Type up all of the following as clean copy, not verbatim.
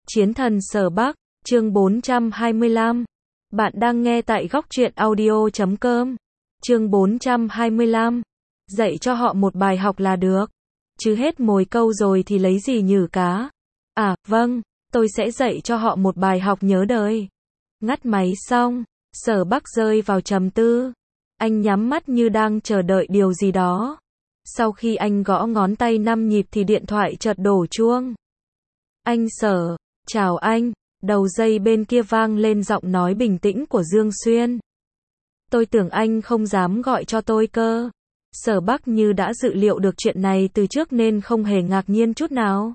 Chiến thần Sở Bắc, chương 425. Bạn đang nghe tại góc truyện audio.com. Chương 425. Dạy cho họ một bài học là được. Chứ hết mồi câu rồi thì lấy gì nhử cá. À, vâng, tôi sẽ dạy cho họ một bài học nhớ đời. Ngắt máy xong, Sở Bắc rơi vào trầm tư. Anh nhắm mắt như đang chờ đợi điều gì đó. Sau khi anh gõ ngón tay 5 nhịp thì điện thoại chợt đổ chuông. Anh Sở, chào anh. Đầu dây bên kia vang lên giọng nói bình tĩnh của Dương Xuyên. Tôi tưởng anh không dám gọi cho tôi cơ. Sở Bắc như đã dự liệu được chuyện này từ trước nên không hề ngạc nhiên chút nào.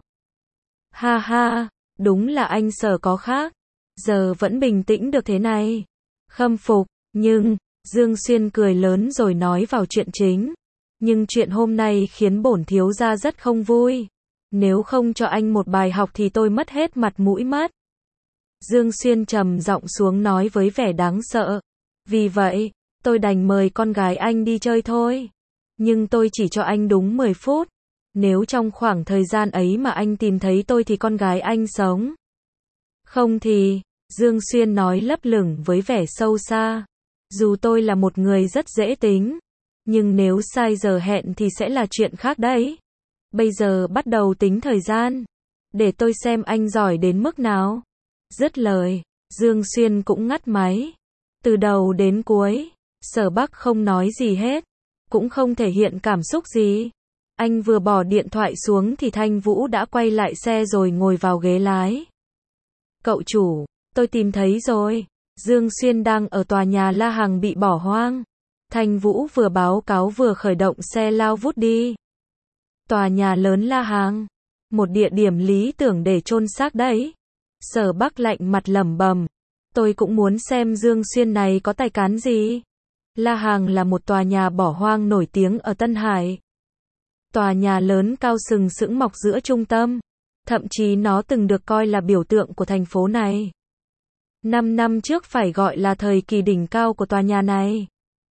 Ha ha, đúng là anh Sở có khác. Giờ vẫn bình tĩnh được thế này. Khâm phục, nhưng, Dương Xuyên cười lớn rồi nói vào chuyện chính. Nhưng chuyện hôm nay khiến bổn thiếu gia rất không vui. Nếu không cho anh một bài học thì tôi mất hết mặt mũi mất. Dương Xuyên trầm giọng xuống nói với vẻ đáng sợ. Vì vậy, tôi đành mời con gái anh đi chơi thôi. Nhưng tôi chỉ cho anh đúng 10 phút. Nếu trong khoảng thời gian ấy mà anh tìm thấy tôi thì con gái anh sống. Không thì, Dương Xuyên nói lấp lửng với vẻ sâu xa. Dù tôi là một người rất dễ tính. Nhưng nếu sai giờ hẹn thì sẽ là chuyện khác đấy. Bây giờ bắt đầu tính thời gian. Để tôi xem anh giỏi đến mức nào. Dứt lời, Dương Xuyên cũng ngắt máy. Từ đầu đến cuối, Sở Bắc không nói gì hết. Cũng không thể hiện cảm xúc gì. Anh vừa bỏ điện thoại xuống thì Thanh Vũ đã quay lại xe rồi ngồi vào ghế lái. Cậu chủ, tôi tìm thấy rồi. Dương Xuyên đang ở tòa nhà La Hằng bị bỏ hoang. Thanh Vũ vừa báo cáo vừa khởi động xe lao vút đi. Tòa nhà lớn La Hằng, một địa điểm lý tưởng để chôn xác đấy. Sở Bắc lạnh mặt lẩm bẩm, tôi cũng muốn xem Dương Xuyên này có tài cán gì. La Hằng là một tòa nhà bỏ hoang nổi tiếng ở Tân Hải. Tòa nhà lớn cao sừng sững mọc giữa trung tâm, thậm chí nó từng được coi là biểu tượng của thành phố này. 5 năm trước phải gọi là thời kỳ đỉnh cao của tòa nhà này.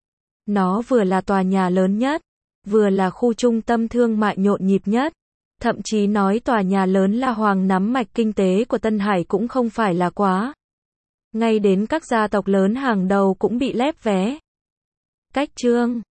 Nó vừa là tòa nhà lớn nhất, vừa là khu trung tâm thương mại nhộn nhịp nhất. Thậm chí nói tòa nhà lớn là hoàng nắm mạch kinh tế của Tân Hải cũng không phải là quá. Ngay đến các gia tộc lớn hàng đầu cũng bị lép vé. Cách chương